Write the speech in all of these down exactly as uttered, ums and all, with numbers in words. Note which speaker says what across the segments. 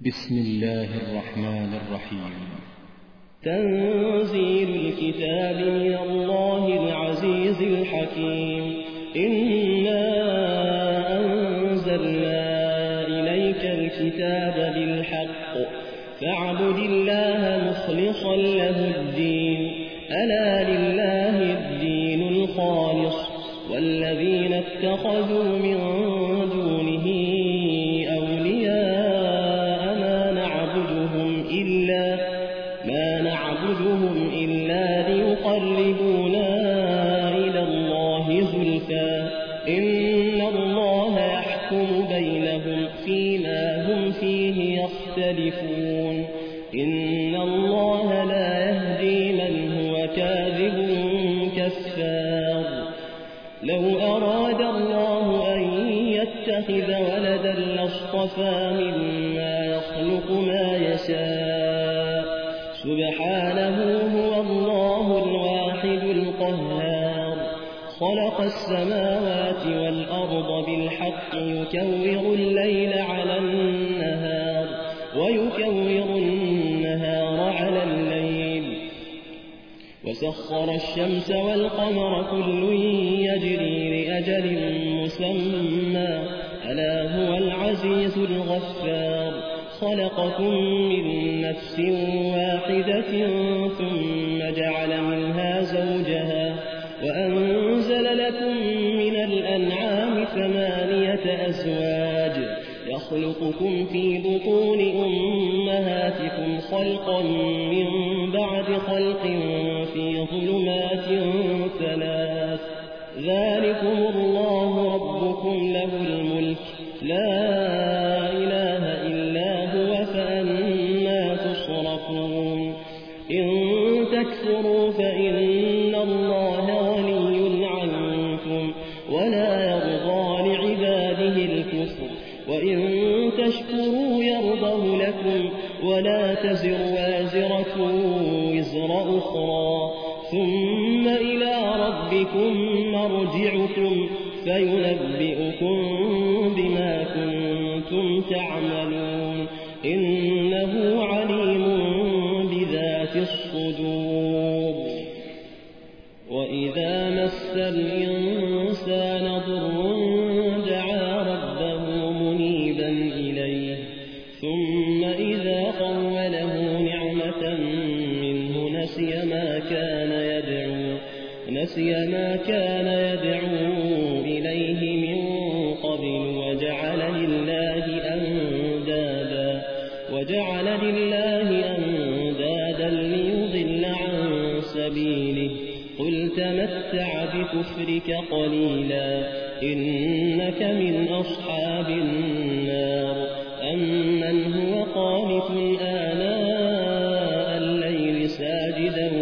Speaker 1: بسم الله الرحمن الرحيم.
Speaker 2: تنزيل الكتاب من الله العزيز الحكيم. إنا أنزلنا إليك الكتاب بالحق فاعبد الله مخلصا له الدين، ألا لله الدين الخالص، والذين اتخذوا من دونه أولياء ما نعبدهم إلا ما نعبدهم إلا ليقربونا إلى الله زلفى، إن الله يحكم بينهم فيما هم فيه يختلفون، إن الله لا يهدي من هو كاذب كفار. لو أراد الله أن يتخذ ولدا لاصطفى مما يخلق ما يشاء، سبحانه هو الله الواحد القهار. خلق السماوات والأرض بالحق يكور الليل على النهار ويكور النهار على الليل، وسخر الشمس والقمر كل يجري لأجل مسمى، ألا هو العزيز الغفار. خلقكم من نفس واحدة ثم جعل منها زوجها وأنزل لكم من الأنعام ثمانية أزواج يخلقكم في بطون أمهاتكم خلقا من بعد خلق في ظلمات ثلاث، ذلكم الله ربكم له الملك لا إله إلا هو فأنا تصرفون. إن تكفروا فإن الله غني عنكم ولا يرضى لعباده الكفر، وإن تشكروا يرضه لكم ولا تزر وازرة وزر أخرى، ثم إلى ربكم مرجعكم فينبئكم بما كنتم تعملون، إنه عليم بذات الصدور. وإذا مس الإنسان ضر دعا ربه منيبا إليه، ثم إذا خوله نعمة منه نسي ما كان يدعو نسي ما كان يدعو إليه من قبل وجعل لله أندادا وجعل لله أندادا ليضل عن سبيله. قل تمتع بكفرك قليلا إنك من أصحاب النار. أمن هو قانت آناء الليل ساجدا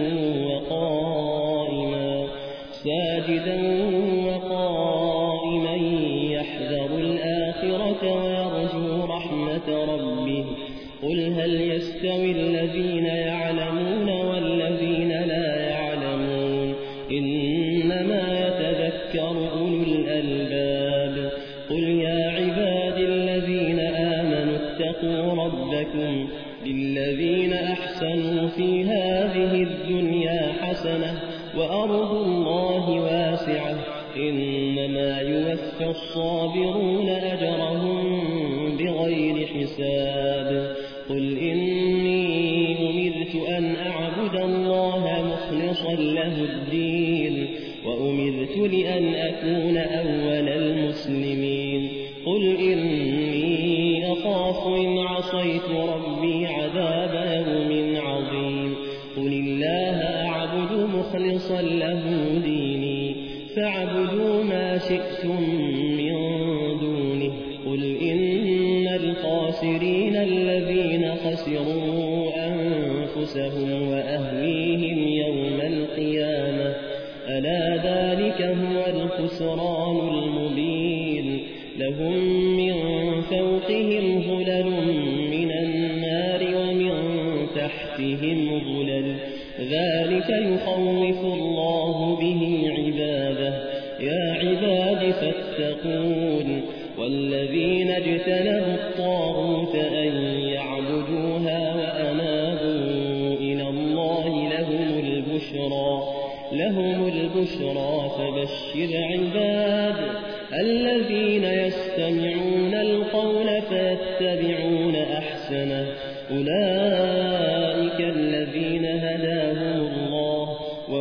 Speaker 2: وقائما ساجدا وقائما يحذر الآخرة ويرجو رحمة ربه. قل هل يستوي الذين يعلمون والذين لا يعلمون، إنما يتذكر أولو الألباب. قل يا عبادي الذين آمنوا اتقوا ربكم للذين أحسنوا في هذه الدنيا حسنة وأرض الله واسعة، إنما يوفى الصابرون أجرهم بغير حساب. قل إني أمرت أن أعبد الله مخلصا له الدين وأمرت لأن أكون أول المسلمين. قل إني أخاف إن عصيت ربي عذاب يوم عظيم. قل الله أعبد مخلصا له ديني فاعبدوا ما شئتم من دونه. قل إن الخاسرين الذين خسروا أنفسهم وأهليهم يوم القيامة، ألا ذلك هو الخسران المبين. لهم من فوقهم ظلل من النار ومن تحتهم ظلل، ذلك يخوف الله به عباده. يا عباد فاتقون. والذين اجتنبوا الطاغوت أن يعبدوا لهم البشرى فبشر عباد الذين يستمعون القول فيتبعون أحسنه أولئك الذين هداهم الله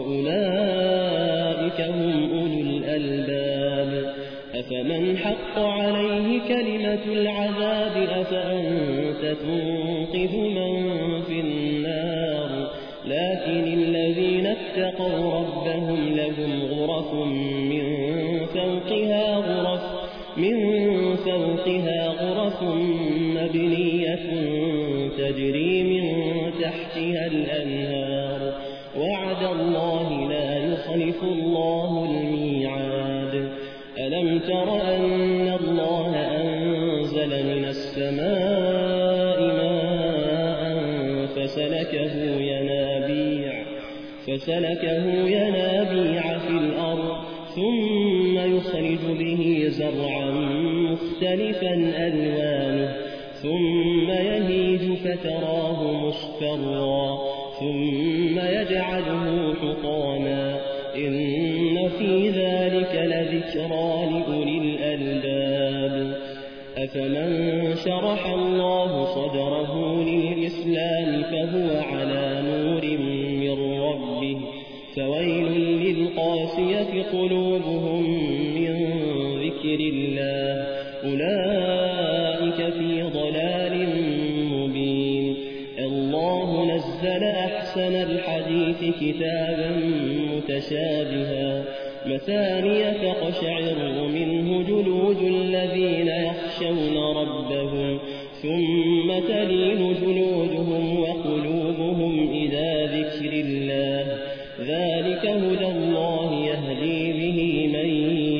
Speaker 2: وأولئك هم أولو الألباب أفمن حق عليه كلمة العذاب أفأنت تنقذ من في النار لكن الذين اتقوا ربهم لهم غرف من فوقها غرف من فوقها غرف مبنية تجري من تحتها الأنهار وعد الله لا يخلف الله الميعاد ألم تر أن الله أنزل من السماء ماء فسلكه ينابيع فسلكه ينابيع في الأرض ثم يخرج به زرعا مختلفا ألوانه ثم يهيج فتراه مصفرا ثم يجعله حطاما إن في ذلك لذكرى لأولي الألباب أفمن شرح الله صدره للإسلام فهو على نور من ربه فويل للقاسية قلوبهم من ذكر الله أولئك في ضلال مبين الله نزل أحسن الحديث كتابا متشابها مثانية تقشعر منه جلود الذين يخشون ربهم ثم تلين جلودهم وقلوبهم إلى ذكر الله ذلك هدى الله يهدي به من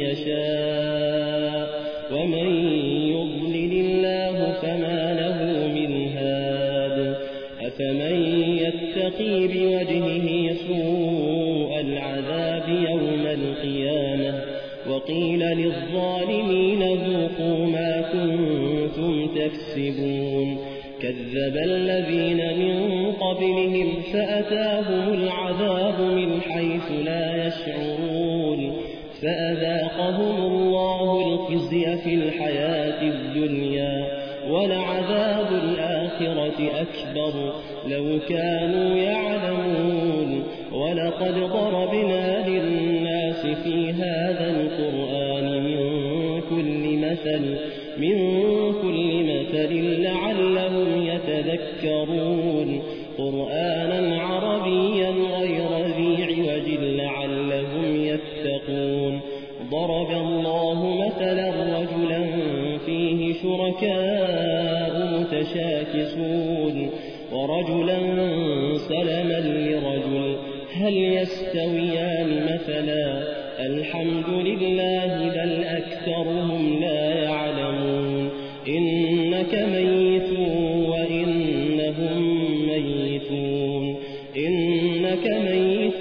Speaker 2: يشاء ومن يضلل الله فما له من هاد أفمن يتقي بوجهه سوء العذاب يوم القيامة وقيل للظالمين ذوقوا ما كنتم تكسبون كذب الذين من قبلهم فأتاهم العذاب من حيث لا يشعرون فأذاقهم الله الخزي في الحياة الدنيا ولعذاب الآخرة أكبر لو كانوا يعلمون ولقد ضربنا للناس في هذا القرآن من كل مثل من كل مثل لعلهم يتذكرون قرآنا عربيا غير ذي عوج لعلهم يتقون ضرب الله مثلا رجلا فيه شركاء متشاكسون ورجلا سلما لرجل هل يستويان مثلا الحمد لله بل أكثرهم لا يعلمون إنك ميت وإنهم ميتون إنك ميت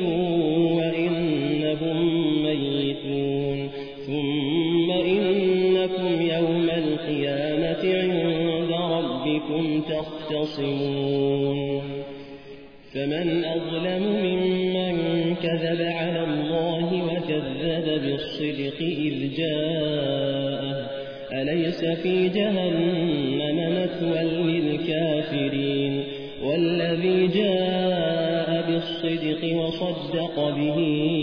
Speaker 2: وإنهم ميتون ثم إنكم يوم القيامة عند ربكم تختصمون فمن أظلم ممن كذب على الله وكذب بالصدق إذ جاءه أليس في جهنم مثوى للكافرين والذي جاء بالصدق وصدق به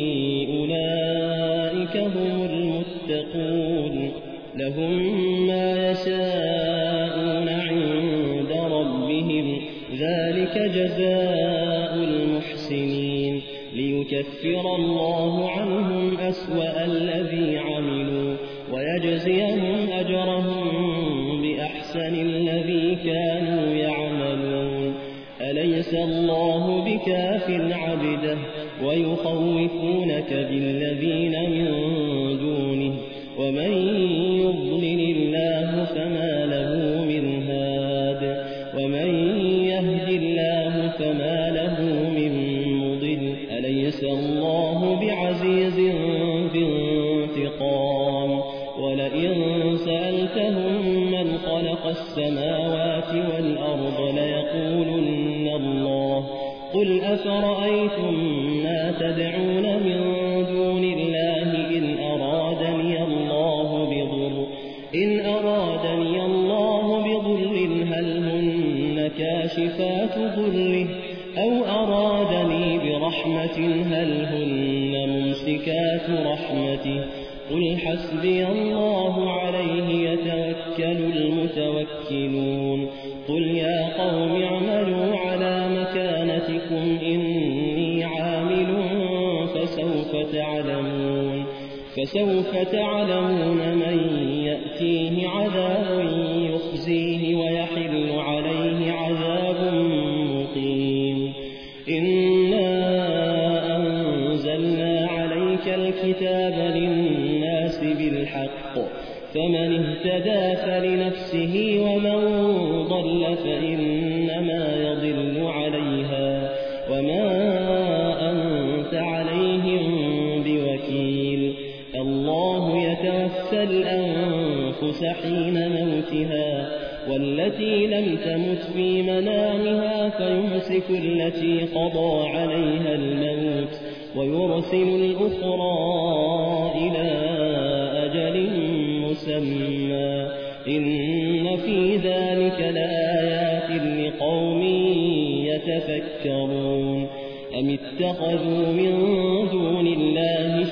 Speaker 2: أولئك هم المتقون لهم ما يشاءون عند ربهم ذلك جزاء المحسنين ليكفر الله عنهم أسوأ الذي عملوا ويجزيهم أجرهم بأحسن الذي كانوا يعملون أليس الله بكاف عبده ويخوفونك بالذين من دونه ومن يضلل الله فما له من هاد ومن يهد الله فما له من مضل أليس الله بعزيز ذي انتقام ولئن سألتهم من خلق السماوات والأرض ليقولن الله قل أفرأيتم ما تدعون من دون الله إن أرادني الله بضر إن أرادني الله بضر هل هن كاشفات ضره أو أرادني برحمة هل هن ممسكات رحمته قل حسبي الله عليه يتوكل المتوكلون قل يا قوم اعملوا على مكانتكم إني عامل فسوف تعلمون فسوف تعلمون من يأتيه عذاب يخزيه ويحل عليه عذاب مقيم إنا أنزلنا عليك الكتاب للناس بالحق فمن اهتدى فلنفسه ومن ضل فإنما يضل عليها وما أنت عليهم بوكيل الله يتوفى الأنفس حين موتها والتي لم تمت في منامها فيمسك التي قضى عليها الموت ويرسل الأخرى إلى أجل مسمى إن في ذلك لآيات لقوم يتفكرون أم اتخذوا من دون الله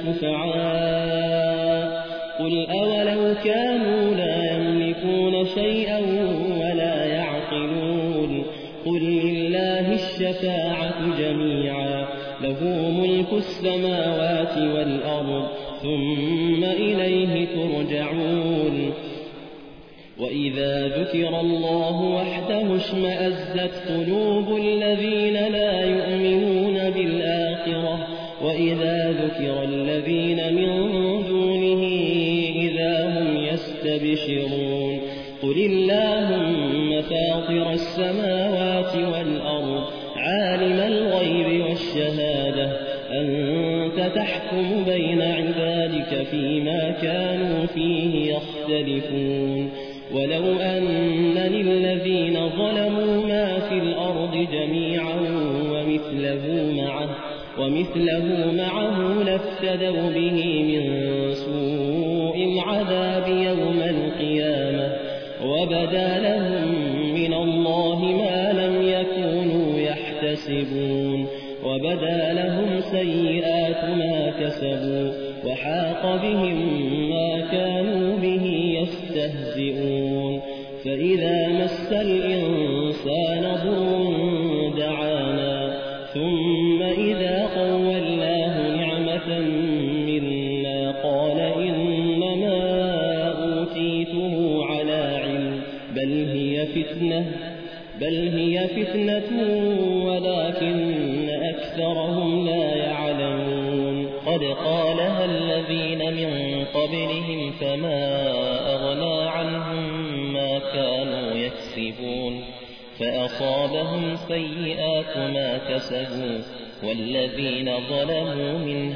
Speaker 2: شفعاء قل أولو كانوا لا يملكون شيئا ولا يعقلون قل لله الشفاعة جميعا له ملك السماوات والأرض ثم إليه ترجعون وإذا ذكر الله وحده اشمأزت قلوب الذين لا يؤمنون بالآخرة وإذا ذكر الذين من دونه إذا هم يستبشرون قل اللهم فاطر السماوات والأرض عالم الغيب والشهادة أنت تحكم بين عبادك فيما كانوا فيه يختلفون ولو أن للذين ظلموا ما في الأرض جميعا ومثله معه ومثله معه لافتدوا به من سوء العذاب يوم القيامة وبدا لهم من الله ما لم يكونوا يحتسبون وبدا لهم سيئات ما كسبوا وحاق بهم ما كانوا به يستهزئون فإذا مس الإنسان ضر دعانا ثم إذا خولناه نعمة منا قال إنما أوتيته على علم بل هي فتنة بل هي فتنة ولكن أكثرهم لا يعلمون قد قالها الذين من قبلهم فما أغنى عنهم ما كانوا يكسبون فأصابهم سيئات ما كسبوا والذين ظلموا من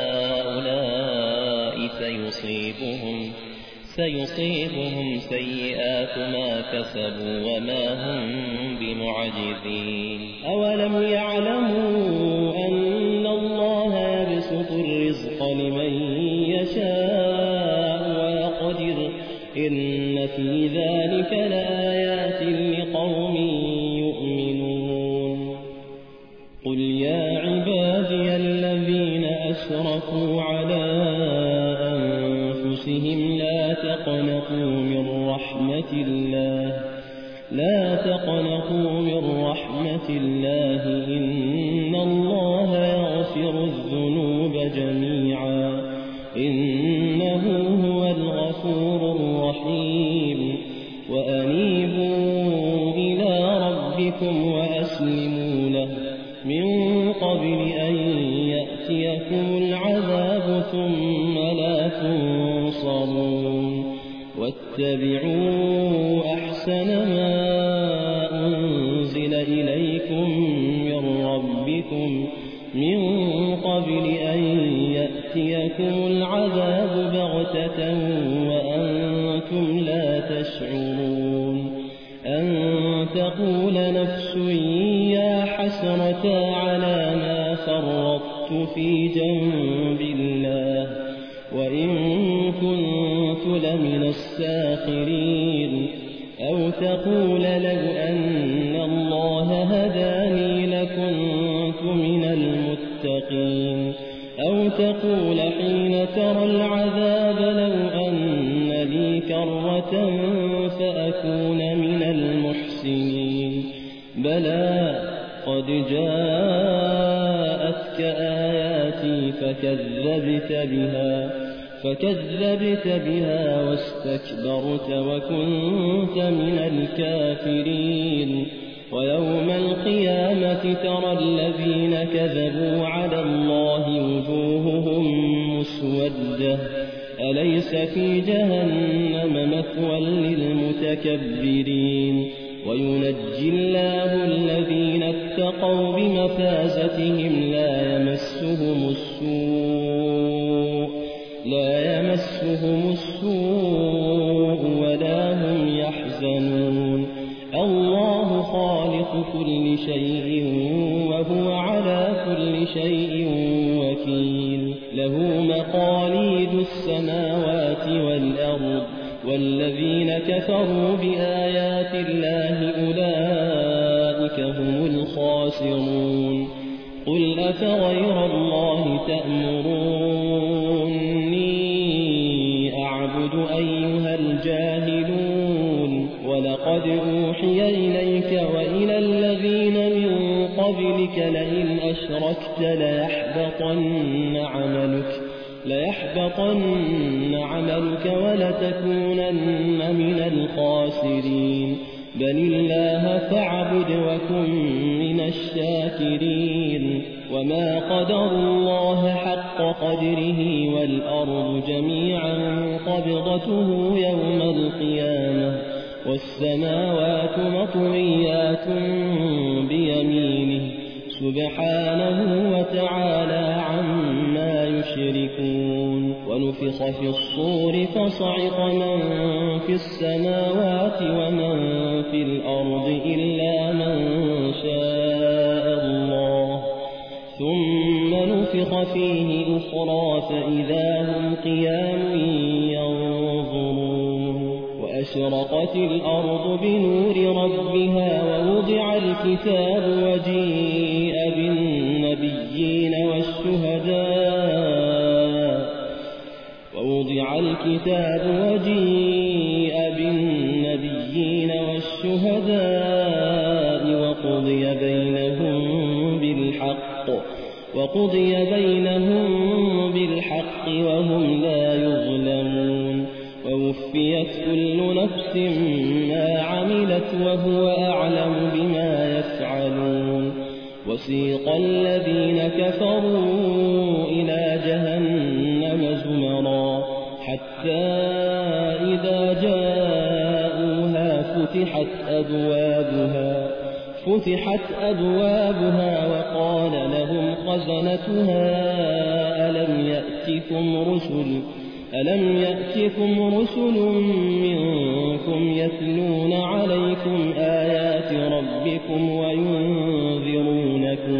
Speaker 2: هؤلاء سيصيبهم سيصيبهم سيئات ما كسبوا وما هم بمعجزين أولم يعلموا أن الله يبسط الرزق لمن يشاء ويقدر إن في ذلك لآيات لقوم يؤمنون قل يا عبادي الذين أشركوا على أنفسهم لا تقنطوا من رحمة الله لا تقنطوا من رحمة الله إن الله يغفر الذنوب جميعا إنه هو الغفور الرحيم وأنيبوا إلى ربكم وأسلموا له من قبل أن يأتيكم العذاب ثم لا تنصرون واتبعوا أحسن ما أنزل إليكم من ربكم من قبل أن يأتيكم العذاب بغتة وأنتم لا تشعرون أن تقول نفس يا حسن حسرتا على ما فرطت في جنب الله وإن كنت لمن الساخرين أو تقول لو أن الله هداني لكنت من المتقين أو تقول حين ترى العذاب لو أن لي كرة فأكون من المحسنين بلى قد جاءتك آياتي فكذبت بها فكذبت بها واستكبرت وكنت من الكافرين ويوم القيامة ترى الذين كذبوا على الله وجوههم مسودة أليس في جهنم مثوى للمتكبرين وينجي الله الذين اتقوا بمفازتهم لا يمسهم السوء لا يمسهم السوء ولا هم يحزنون الله خالق كل شيء وهو على كل شيء وكيل له مقاليد السماوات والأرض والذين كفروا بآيات الله أولئك هم الخاسرون قل أفغير الله تأمروني أعبد أيها الجاهلون ولقد أوحي إليك وإلى الذين من قبلك لئن أشركت ليحبطن عملك ليحبطن عملك ولتكونن من الخاسرين بل الله فاعبد وكن من الشاكرين وما قدر الله حق قدره والأرض جميعا قبضته يوم القيامة والسماوات مطويات بيمينه سبحانه وتعالى عما يشركون ونفخ في الصور فصعق من في السماوات ومن في الأرض إلا من شاء الله ثم نفخ فيه أخرى فإذا هم قيام ينظرون وأشرقت الأرض بنور ربها ووضع الكتاب وجيء بالنبيين والشهداء ووضع الكتاب وجيء بالنبيين والشهداء وقضي بينهم بالحق وقضي بينهم بالحق وهم لا يظلمون ووفيت كل نفس ما عملت وهو أعلم بما يفعلون وسيق الذين كفروا إلى جهنم زمرا حتى إذا جاءوها فتحت أبوابها فتحت أبوابها وقال لهم خزنتها ألم يأتكم رسل ألم يأتكم رسل منكم يتلون عليكم آيات ربكم وينذرونكم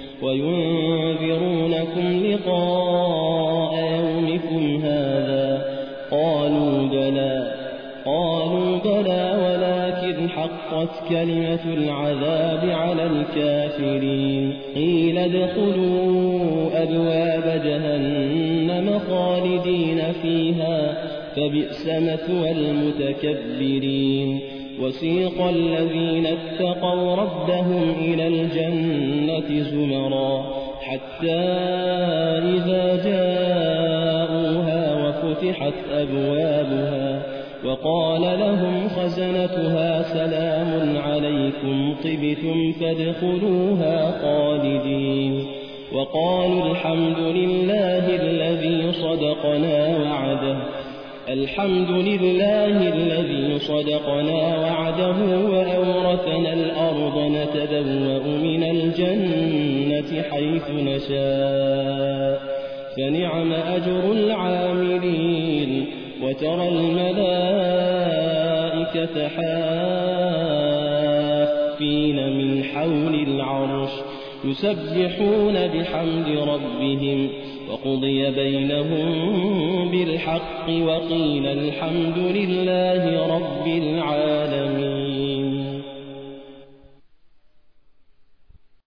Speaker 2: وينذرونكم لقاء يومكم هذا قالوا بلى قالوا بلى ولكن حقت كلمة العذاب على الكافرين قيل ادخلوا أبواب جهنم خالدين فيها فبئس مثوى المتكبرين وسيق الذين اتقوا ربهم إلى الجنة زمرا حتى إذا جاءوها وفتحت أبوابها وقال لهم خزنتها سلام عليكم طبتم فادخلوها خالدين وقالوا الحمد لله الذي صدقنا وعده الحمد لله الذي صدقنا وعده وأورثنا الأرض نتبوأ من الجنة حيث نشاء فنعم أجر العاملين وترى الملائكة حافين الصافين من حول العرش يسبحون بحمد ربهم وقضي بينهم بالحق وقيل الحمد لله رب العالمين.